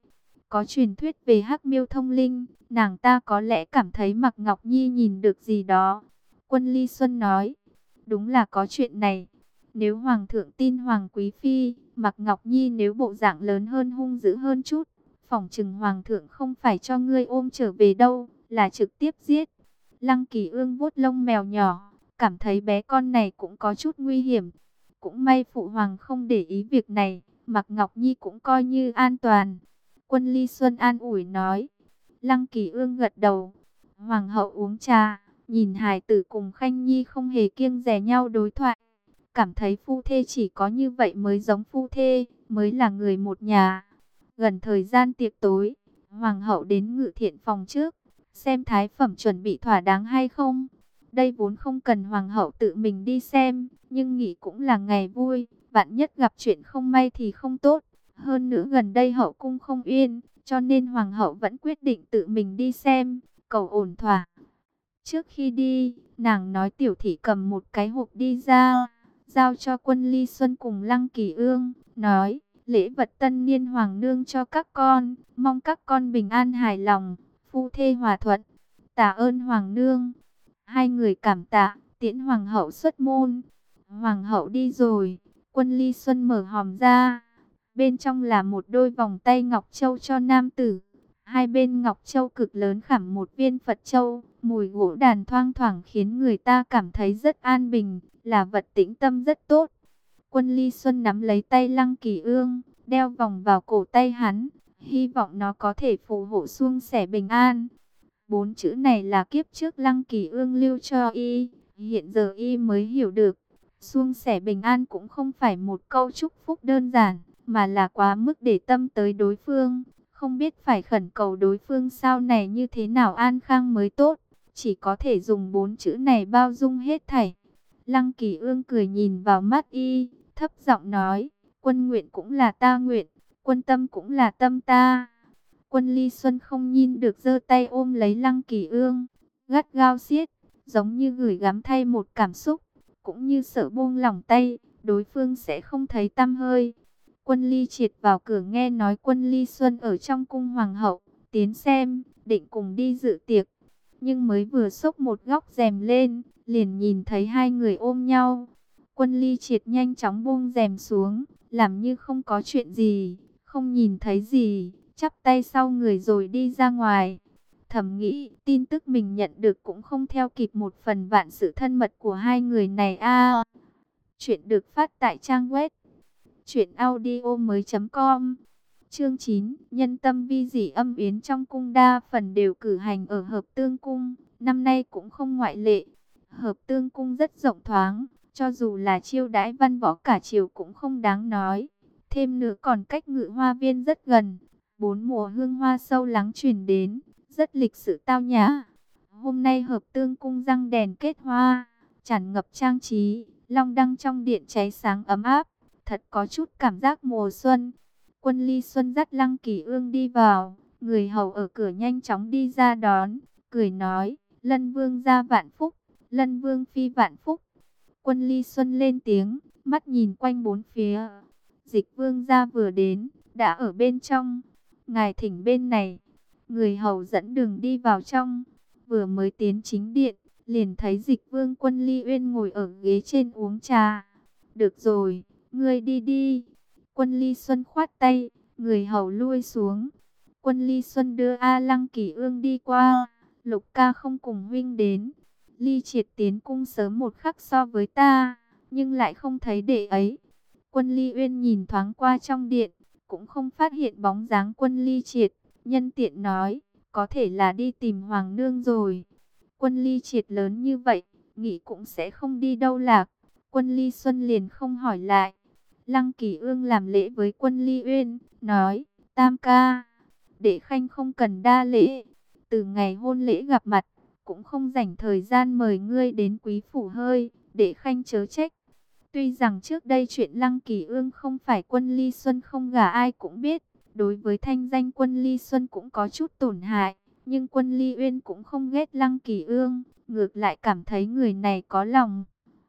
Có truyền thuyết về Hắc Miêu thông linh, nàng ta có lẽ cảm thấy Mạc Ngọc Nhi nhìn được gì đó. Quân Ly Xuân nói, đúng là có chuyện này. Nếu Hoàng thượng tin Hoàng Quý Phi, Mạc Ngọc Nhi nếu bộ dạng lớn hơn hung dữ hơn chút, phỏng chừng Hoàng thượng không phải cho ngươi ôm trở về đâu, là trực tiếp giết. Lăng Kỳ Ương vuốt lông mèo nhỏ, cảm thấy bé con này cũng có chút nguy hiểm. Cũng may Phụ Hoàng không để ý việc này, Mạc Ngọc Nhi cũng coi như an toàn. Quân Ly Xuân an ủi nói. Lăng Kỳ Ương gật đầu. Hoàng hậu uống trà, nhìn hài tử cùng Khanh Nhi không hề kiêng dè nhau đối thoại. Cảm thấy phu thê chỉ có như vậy mới giống phu thê, mới là người một nhà. Gần thời gian tiệc tối, Hoàng hậu đến ngự thiện phòng trước, xem thái phẩm chuẩn bị thỏa đáng hay không. Đây vốn không cần Hoàng hậu tự mình đi xem, nhưng nghĩ cũng là ngày vui, vạn nhất gặp chuyện không may thì không tốt. Hơn nữa gần đây hậu cung không yên, cho nên Hoàng hậu vẫn quyết định tự mình đi xem, cầu ổn thỏa. Trước khi đi, nàng nói tiểu thị cầm một cái hộp đi ra, giao cho Quân Ly Xuân cùng Lăng Kỳ Ương, nói, lễ vật tân niên hoàng nương cho các con, mong các con bình an hài lòng, phu thê hòa thuận. Tạ ơn hoàng nương. Hai người cảm tạ, tiễn hoàng hậu xuất môn. Hoàng hậu đi rồi, Quân Ly Xuân mở hòm ra. Bên trong là một đôi vòng tay ngọc châu cho nam tử. Hai bên ngọc châu cực lớn khảm một viên Phật châu, mùi gỗ đàn thoang thoảng khiến người ta cảm thấy rất an bình, là vật tĩnh tâm rất tốt. Quân Ly Xuân nắm lấy tay Lăng Kỳ Ương, đeo vòng vào cổ tay hắn, hy vọng nó có thể phù hộ suôn sẻ bình an. Bốn chữ này là kiếp trước Lăng Kỳ Ương lưu cho y, hiện giờ y mới hiểu được. Suôn sẻ bình an cũng không phải một câu chúc phúc đơn giản, mà là quá mức để tâm tới đối phương. Không biết phải khẩn cầu đối phương sau này như thế nào an khang mới tốt, chỉ có thể dùng bốn chữ này bao dung hết thảy. Lăng Kỳ Ương cười nhìn vào mắt y, thấp giọng nói, quân nguyện cũng là ta nguyện, quân tâm cũng là tâm ta. Quân Ly Xuân không nhìn được giơ tay ôm lấy Lăng Kỳ Ương, gắt gao siết, giống như gửi gắm thay một cảm xúc, cũng như sợ buông lỏng tay, đối phương sẽ không thấy tăm hơi. Quân Ly Triệt vào cửa nghe nói Quân Ly Xuân ở trong cung hoàng hậu, tiến xem, định cùng đi dự tiệc. Nhưng mới vừa xốc một góc rèm lên, liền nhìn thấy hai người ôm nhau. Quân Ly Triệt nhanh chóng buông rèm xuống, làm như không có chuyện gì, không nhìn thấy gì, chắp tay sau người rồi đi ra ngoài. Thầm nghĩ, tin tức mình nhận được cũng không theo kịp một phần vạn sự thân mật của hai người này a. À, chuyện được phát tại trang web truyện audio mới chấm com. Chương chín, nhân tâm vi dĩ âm yến trong cung đa phần đều cử hành ở Hợp Tương Cung, năm nay cũng không ngoại lệ. Hợp Tương Cung rất rộng thoáng, cho dù là chiêu đãi văn võ cả triều cũng không đáng nói. Thêm nữa còn cách Ngự Hoa Viên rất gần, bốn mùa hương hoa sâu lắng truyền đến, rất lịch sự tao nhã. Hôm nay Hợp Tương Cung răng đèn kết hoa, tràn ngập trang trí, long đăng trong điện cháy sáng ấm áp, thật có chút cảm giác mùa xuân. Quân Ly Xuân dắt Lăng Kỳ Ương đi vào, người hầu ở cửa nhanh chóng đi ra đón, cười nói, Lân Vương gia vạn phúc, Lân Vương phi vạn phúc. Quân Ly Xuân lên tiếng, mắt nhìn quanh bốn phía. Dịch Vương gia vừa đến, đã ở bên trong. Ngài thỉnh bên này. Người hầu dẫn đường đi vào trong. Vừa mới tiến chính điện, liền thấy Dịch Vương Quân Ly Uyên ngồi ở ghế trên uống trà. Được rồi, ngươi đi đi. Quân Ly Xuân khoát tay, người hầu lui xuống. Quân Ly Xuân đưa A Lăng Kỳ Ương đi qua. Lục ca không cùng huynh đến. Ly Triệt tiến cung sớm một khắc so với ta, nhưng lại không thấy đệ ấy. Quân Ly Uyên nhìn thoáng qua trong điện, cũng không phát hiện bóng dáng Quân Ly Triệt. Nhân tiện nói, có thể là đi tìm Hoàng nương rồi. Quân Ly Triệt lớn như vậy, nghĩ cũng sẽ không đi đâu lạc. Quân Ly Xuân liền không hỏi lại. Lăng Kỳ Ương làm lễ với Quân Ly Uyên, nói, tam ca, đệ khanh không cần đa lễ. Từ ngày hôn lễ gặp mặt, cũng không dành thời gian mời ngươi đến quý phủ hơi, đệ khanh chớ trách. Tuy rằng trước đây chuyện Lăng Kỳ Ương không phải Quân Ly Xuân không gả ai cũng biết, đối với thanh danh Quân Ly Xuân cũng có chút tổn hại, nhưng Quân Ly Uyên cũng không ghét Lăng Kỳ Ương, ngược lại cảm thấy người này có lòng.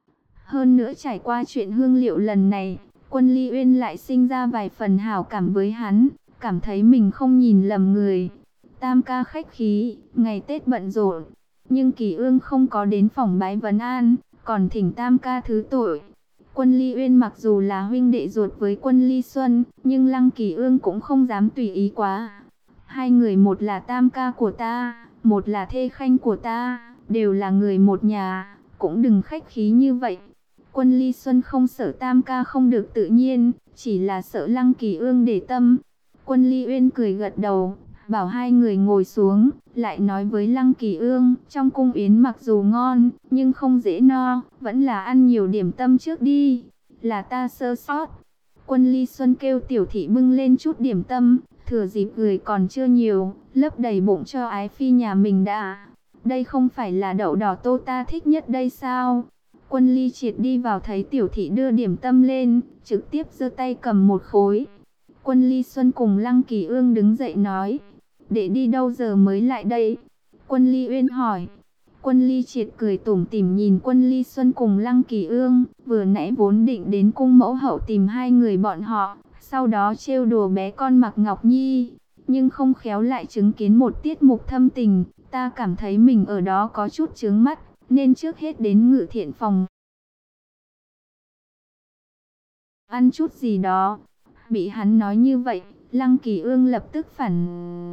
Hơn nữa trải qua chuyện hương liệu lần này, Quân Ly Uyên lại sinh ra vài phần hảo cảm với hắn, cảm thấy mình không nhìn lầm người. Tam ca khách khí, ngày Tết bận rộn, nhưng Kỳ Ương không có đến phòng bái vấn an, còn thỉnh Tam ca thứ tội. Quân Ly Uyên mặc dù là huynh đệ ruột với Quân Ly Xuân, nhưng Lăng Kỳ Ương cũng không dám tùy ý quá. Hai người, một là Tam ca của ta, một là thê khanh của ta, đều là người một nhà, cũng đừng khách khí như vậy. Quân Ly Xuân không sợ Tam ca không được tự nhiên, chỉ là sợ Lăng Kỳ Ương để tâm. Quân Ly Uyên cười gật đầu, bảo hai người ngồi xuống, lại nói với Lăng Kỳ Ương, trong cung yến mặc dù ngon, nhưng không dễ no, vẫn là ăn nhiều điểm tâm trước đi, là ta sơ sót. Quân Ly Xuân kêu tiểu thị bưng lên chút điểm tâm, thừa dịp người còn chưa nhiều, lấp đầy bụng cho ái phi nhà mình đã. Đây không phải là đậu đỏ tô ta thích nhất đây sao? Quân Ly Triệt đi vào thấy tiểu thị đưa điểm tâm lên, trực tiếp giơ tay cầm một khối. Quân Ly Xuân cùng Lăng Kỳ Ương đứng dậy nói, để đi đâu giờ mới lại đây? Quân Ly Uyên hỏi. Quân Ly Triệt cười tủm tỉm nhìn Quân Ly Xuân cùng Lăng Kỳ Ương, vừa nãy vốn định đến cung mẫu hậu tìm hai người bọn họ, sau đó trêu đùa bé con Mạc Ngọc Nhi, nhưng không khéo lại chứng kiến một tiết mục thâm tình, ta cảm thấy mình ở đó có chút chướng mắt, nên trước hết đến Ngự Thiện phòng ăn chút gì đó. Bị hắn nói như vậy, Lăng Kỳ Ương lập tức phản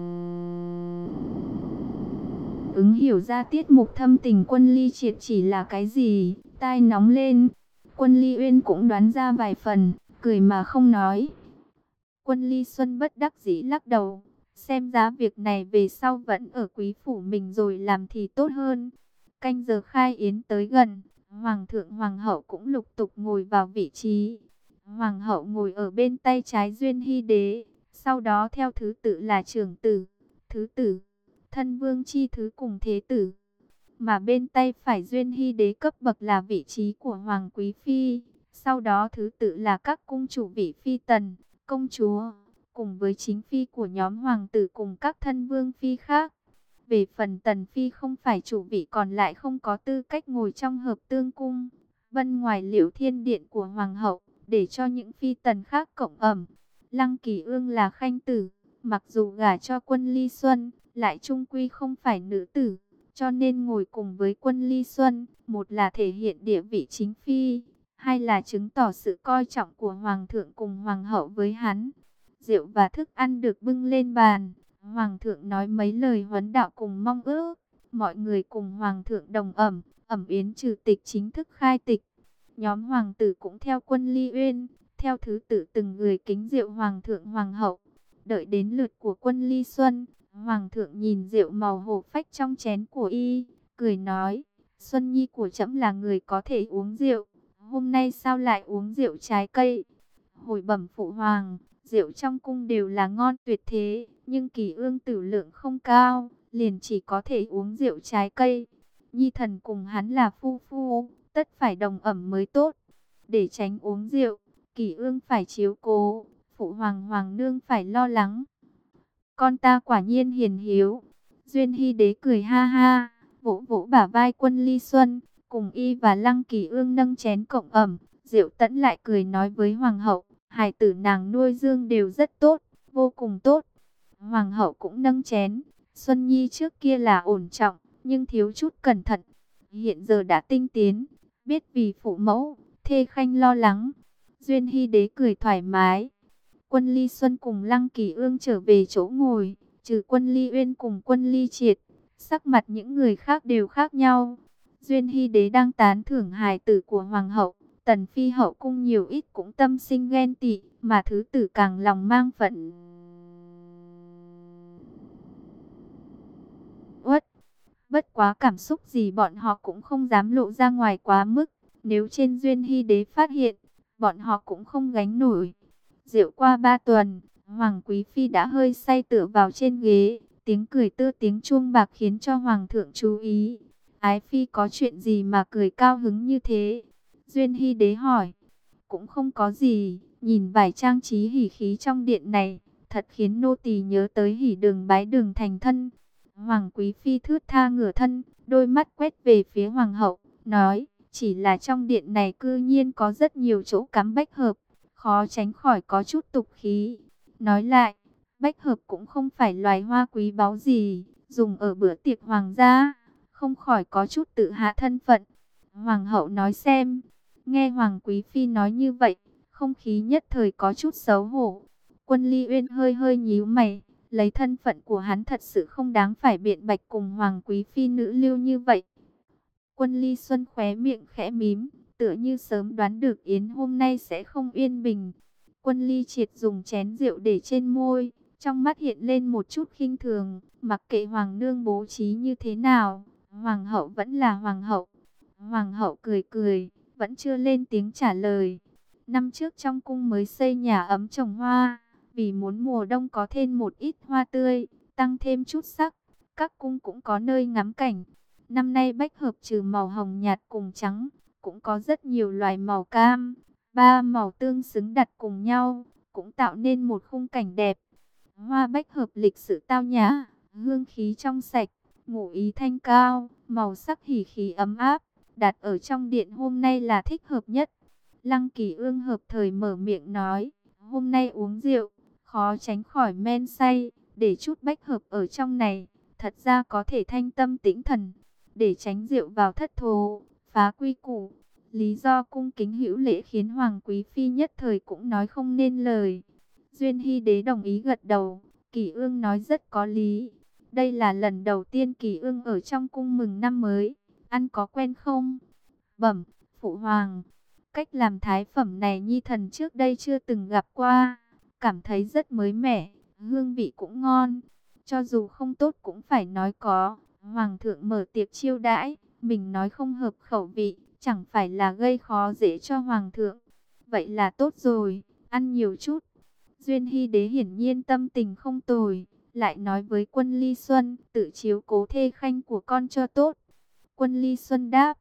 ứng hiểu ra tiết mục thâm tình Quân Ly Triệt chỉ là cái gì, tai nóng lên. Quân Ly Uyên cũng đoán ra vài phần, cười mà không nói. Quân Ly Xuân bất đắc dĩ lắc đầu, xem giá việc này về sau vẫn ở quý phủ mình rồi làm thì tốt hơn. Canh giờ khai yến tới gần, Hoàng thượng Hoàng hậu cũng lục tục ngồi vào vị trí. Hoàng hậu ngồi ở bên tay trái Duyên Hy Đế, sau đó theo thứ tự là trưởng tử, thứ tử, thân vương chi thứ cùng thế tử. Mà bên tay phải Duyên Hy Đế cấp bậc là vị trí của Hoàng Quý Phi, sau đó thứ tự là các cung chủ vị phi tần, công chúa, cùng với chính phi của nhóm hoàng tử cùng các thân vương phi khác. Về phần tần phi không phải chủ vị còn lại không có tư cách ngồi trong hợp tương cung, bên ngoài Liễu Thiên Điện của Hoàng hậu, để cho những phi tần khác cộng ẩm. Lăng Kỳ Ương là khanh tử, mặc dù gả cho Quân Ly Xuân, lại chung quy không phải nữ tử, cho nên ngồi cùng với Quân Ly Xuân, một là thể hiện địa vị chính phi, hai là chứng tỏ sự coi trọng của Hoàng thượng cùng Hoàng hậu với hắn. Rượu và thức ăn được bưng lên bàn, Hoàng thượng nói mấy lời huấn đạo cùng mong ước, mọi người cùng Hoàng thượng đồng ẩm, ẩm yến trừ tịch chính thức khai tịch. Nhóm hoàng tử cũng theo Quân Ly Uyên, theo thứ tự từng người kính rượu Hoàng thượng Hoàng hậu. Đợi đến lượt của Quân Ly Xuân, Hoàng thượng nhìn rượu màu hổ phách trong chén của y, cười nói, Xuân Nhi của trẫm là người có thể uống rượu, hôm nay sao lại uống rượu trái cây? Hồi bẩm phụ hoàng, rượu trong cung đều là ngon tuyệt thế, nhưng Kỳ Ương tử lượng không cao, liền chỉ có thể uống rượu trái cây. Nhi thần cùng hắn là phu phu, tất phải đồng ẩm mới tốt. Để tránh uống rượu, Kỳ Ương phải chiếu cố, phụ hoàng hoàng nương phải lo lắng. Con ta quả nhiên hiền hiếu. Duyên Hy Đế cười ha ha, vỗ vỗ bả vai Quân Ly Xuân, cùng y và Lăng Kỳ Ương nâng chén cộng ẩm. Diệu Tẫn lại cười nói với hoàng hậu, hài tử nàng nuôi dưỡng đều rất tốt, vô cùng tốt. Hoàng hậu cũng nâng chén, Xuân Nhi trước kia là ổn trọng, nhưng thiếu chút cẩn thận, hiện giờ đã tinh tiến, biết vì phụ mẫu, thê khanh lo lắng. Duyên Hy Đế cười thoải mái. Quân Ly Xuân cùng Lăng Kỳ Ương trở về chỗ ngồi, trừ Quân Ly Uyên cùng Quân Ly Triệt, sắc mặt những người khác đều khác nhau. Duyên Hy Đế đang tán thưởng hài tử của hoàng hậu, tần phi hậu cung nhiều ít cũng tâm sinh ghen tị, mà thứ tử càng lòng mang phận uất. Bất quá cảm xúc gì bọn họ cũng không dám lộ ra ngoài quá mức, nếu trên Duyên Hy Đế phát hiện, bọn họ cũng không gánh nổi. Rượu qua ba tuần, Hoàng Quý Phi đã hơi say tựa vào trên ghế, tiếng cười tưa tiếng chuông bạc khiến cho Hoàng thượng chú ý. Ái Phi có chuyện gì mà cười cao hứng như thế? Duyên Hy Đế hỏi. Cũng không có gì, nhìn vài trang trí hỉ khí trong điện này, thật khiến nô tỳ nhớ tới hỉ đường bái đường thành thân. Hoàng Quý Phi thướt tha ngửa thân, đôi mắt quét về phía Hoàng hậu, nói, chỉ là trong điện này cư nhiên có rất nhiều chỗ cắm bách hợp, khó tránh khỏi có chút tục khí. Nói lại, Bách hợp cũng không phải loài hoa quý báu gì, dùng ở bữa tiệc hoàng gia, không khỏi có chút tự hạ thân phận. Hoàng hậu nói xem, nghe Hoàng Quý Phi nói như vậy, không khí nhất thời có chút xấu hổ. Quân Ly Uyên hơi hơi nhíu mày, lấy thân phận của hắn thật sự không đáng phải biện bạch cùng Hoàng Quý Phi nữ lưu như vậy. Quân Ly Xuân khóe miệng khẽ mím, tựa như sớm đoán được Yến hôm nay sẽ không yên bình. Quân Ly Triệt dùng chén rượu để trên môi, trong mắt hiện lên một chút khinh thường, mặc kệ Hoàng nương bố trí như thế nào, Hoàng hậu vẫn là Hoàng hậu. Hoàng hậu cười cười, vẫn chưa lên tiếng trả lời. Năm trước trong cung mới xây nhà ấm trồng hoa, vì muốn mùa đông có thêm một ít hoa tươi, tăng thêm chút sắc, các cung cũng có nơi ngắm cảnh. Năm nay bách hợp trừ màu hồng nhạt cùng trắng, cũng có rất nhiều loài màu cam, ba màu tương xứng đặt cùng nhau, cũng tạo nên một khung cảnh đẹp. Hoa bách hợp lịch sự tao nhã, hương khí trong sạch, ngụ ý thanh cao, màu sắc hỉ khí ấm áp, đặt ở trong điện hôm nay là thích hợp nhất. Lăng Kỳ Ương hợp thời mở miệng nói, hôm nay uống rượu, khó tránh khỏi men say, để chút bách hợp ở trong này, thật ra có thể thanh tâm tĩnh thần, để tránh rượu vào thất thố, phá quy củ. Lý do cung kính hữu lễ khiến Hoàng Quý Phi nhất thời cũng nói không nên lời. Duyên Hy Đế đồng ý gật đầu, Kỳ Ương nói rất có lý. Đây là lần đầu tiên Kỳ Ương ở trong cung mừng năm mới, ăn có quen không? Bẩm, phụ hoàng, cách làm thái phẩm này nhi thần trước đây chưa từng gặp qua, cảm thấy rất mới mẻ, hương vị cũng ngon, cho dù không tốt cũng phải nói có. Hoàng thượng mở tiệc chiêu đãi, mình nói không hợp khẩu vị, chẳng phải là gây khó dễ cho hoàng thượng. Vậy là tốt rồi, ăn nhiều chút. Duyên Hy Đế hiển nhiên tâm tình không tồi, lại nói với Quân Ly Xuân, tự chiếu cố thê khanh của con cho tốt. Quân Ly Xuân đáp.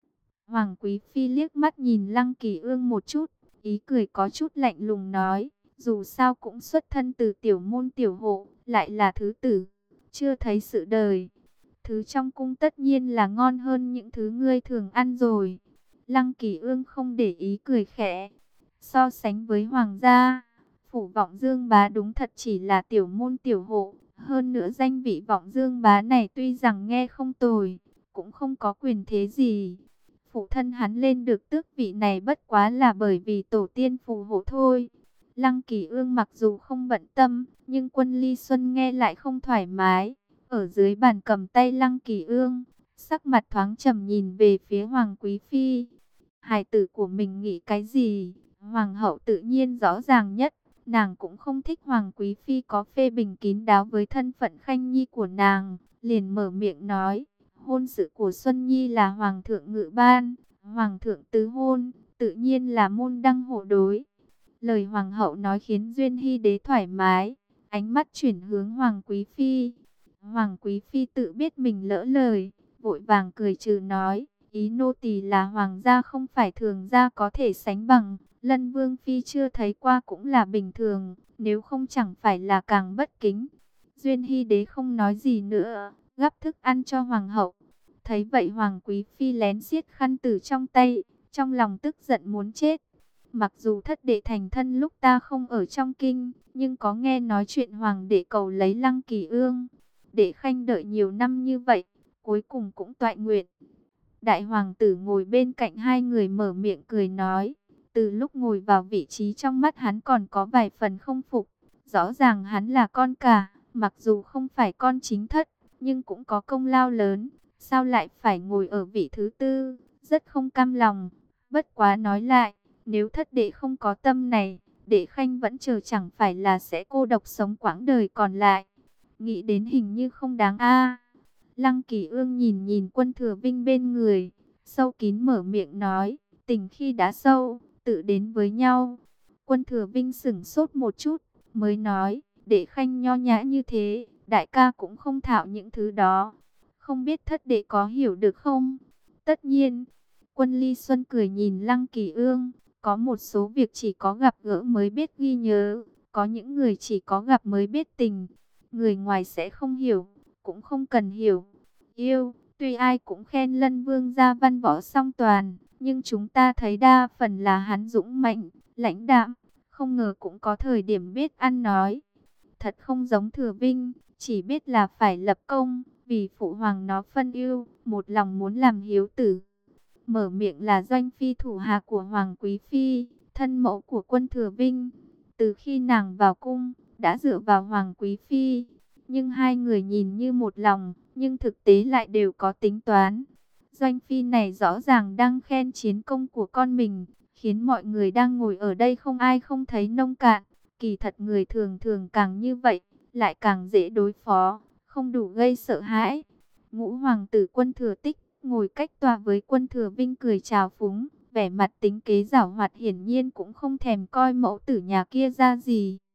Hoàng Quý Phi liếc mắt nhìn Lăng Kỳ Ương một chút, ý cười có chút lạnh lùng nói, dù sao cũng xuất thân từ tiểu môn tiểu hộ, lại là thứ tử, chưa thấy sự đời. Thứ trong cung tất nhiên là ngon hơn những thứ ngươi thường ăn rồi. Lăng Kỳ Ương không để ý cười khẽ. So sánh với hoàng gia, phủ Vọng Dương Bá đúng thật chỉ là tiểu môn tiểu hộ. Hơn nữa danh vị Vọng Dương Bá này tuy rằng nghe không tồi, cũng không có quyền thế gì. Phụ thân hắn lên được tước vị này bất quá là bởi vì tổ tiên phù hộ thôi. Lăng Kỳ Ương mặc dù không bận tâm, nhưng Quân Ly Xuân nghe lại không thoải mái. Ở dưới bàn cầm tay Lăng Kỳ Ương, sắc mặt thoáng trầm nhìn về phía Hoàng Quý Phi. Hài tử của mình nghĩ cái gì, Hoàng hậu tự nhiên rõ ràng nhất. Nàng cũng không thích Hoàng Quý Phi có phê bình kín đáo với thân phận khanh nhi của nàng, liền mở miệng nói. Hôn sự của Xuân Nhi là Hoàng thượng ngự ban, Hoàng thượng tứ hôn, tự nhiên là môn đăng hộ đối. Lời Hoàng hậu nói khiến Duyên Hy Đế thoải mái, ánh mắt chuyển hướng Hoàng Quý Phi. Hoàng Quý Phi tự biết mình lỡ lời, vội vàng cười trừ nói, ý nô tỳ là hoàng gia không phải thường gia có thể sánh bằng, Lân Vương Phi chưa thấy qua cũng là bình thường, nếu không chẳng phải là càng bất kính. Duyên Hy Đế không nói gì nữa, gắp thức ăn cho Hoàng hậu. Thấy vậy Hoàng Quý Phi lén siết khăn từ trong tay, trong lòng tức giận muốn chết. Mặc dù thất đệ thành thân lúc ta không ở trong kinh, nhưng có nghe nói chuyện Hoàng đệ cầu lấy Lăng Kỳ Ương. Để khanh đợi nhiều năm như vậy, cuối cùng cũng toại nguyện. Đại hoàng tử ngồi bên cạnh hai người mở miệng cười nói. Từ lúc ngồi vào vị trí trong mắt hắn còn có vài phần không phục. Rõ ràng hắn là con cả, mặc dù không phải con chính thất, nhưng cũng có công lao lớn. Sao lại phải ngồi ở vị thứ tư, rất không cam lòng. Bất quá nói lại, nếu thất đệ không có tâm này, đệ khanh vẫn chờ chẳng phải là sẽ cô độc sống quãng đời còn lại. Nghĩ đến hình như không đáng a. Lăng Kỳ Ương nhìn nhìn Quân Thừa Vinh bên người, sâu kín mở miệng nói, tình khi đã sâu, tự đến với nhau. Quân Thừa Vinh sững sốt một chút, mới nói, đệ khanh nho nhã như thế, đại ca cũng không thạo những thứ đó. Không biết thất đệ có hiểu được không? Tất nhiên. Quân Ly Xuân cười nhìn Lăng Kỳ Ương, có một số việc chỉ có gặp gỡ mới biết ghi nhớ, có những người chỉ có gặp mới biết tình. Người ngoài sẽ không hiểu, cũng không cần hiểu. Yêu, tuy ai cũng khen Lân Vương gia văn võ song toàn, nhưng chúng ta thấy đa phần là hắn dũng mạnh, lãnh đạm, không ngờ cũng có thời điểm biết ăn nói. thật không giống Thừa Vinh, chỉ biết là phải lập công, vì phụ hoàng nó phân ưu, một lòng muốn làm hiếu tử. Mở miệng là Doanh Phi thủ hạ của Hoàng Quý Phi, thân mẫu của quân Thừa Vinh. Từ khi nàng vào cung, đã dựa vào Hoàng Quý Phi, nhưng hai người nhìn như một lòng, nhưng thực tế lại đều có tính toán. Doanh Phi này rõ ràng đang khen chiến công của con mình, khiến mọi người đang ngồi ở đây không ai không thấy nông cạn. Kỳ thật người thường thường càng như vậy, lại càng dễ đối phó, không đủ gây sợ hãi. Ngũ hoàng tử Quân Thừa Tích ngồi cách tòa với Quân Thừa Vinh cười chào phúng, vẻ mặt tính kế giảo hoạt, hiển nhiên cũng không thèm coi mẫu tử nhà kia ra gì.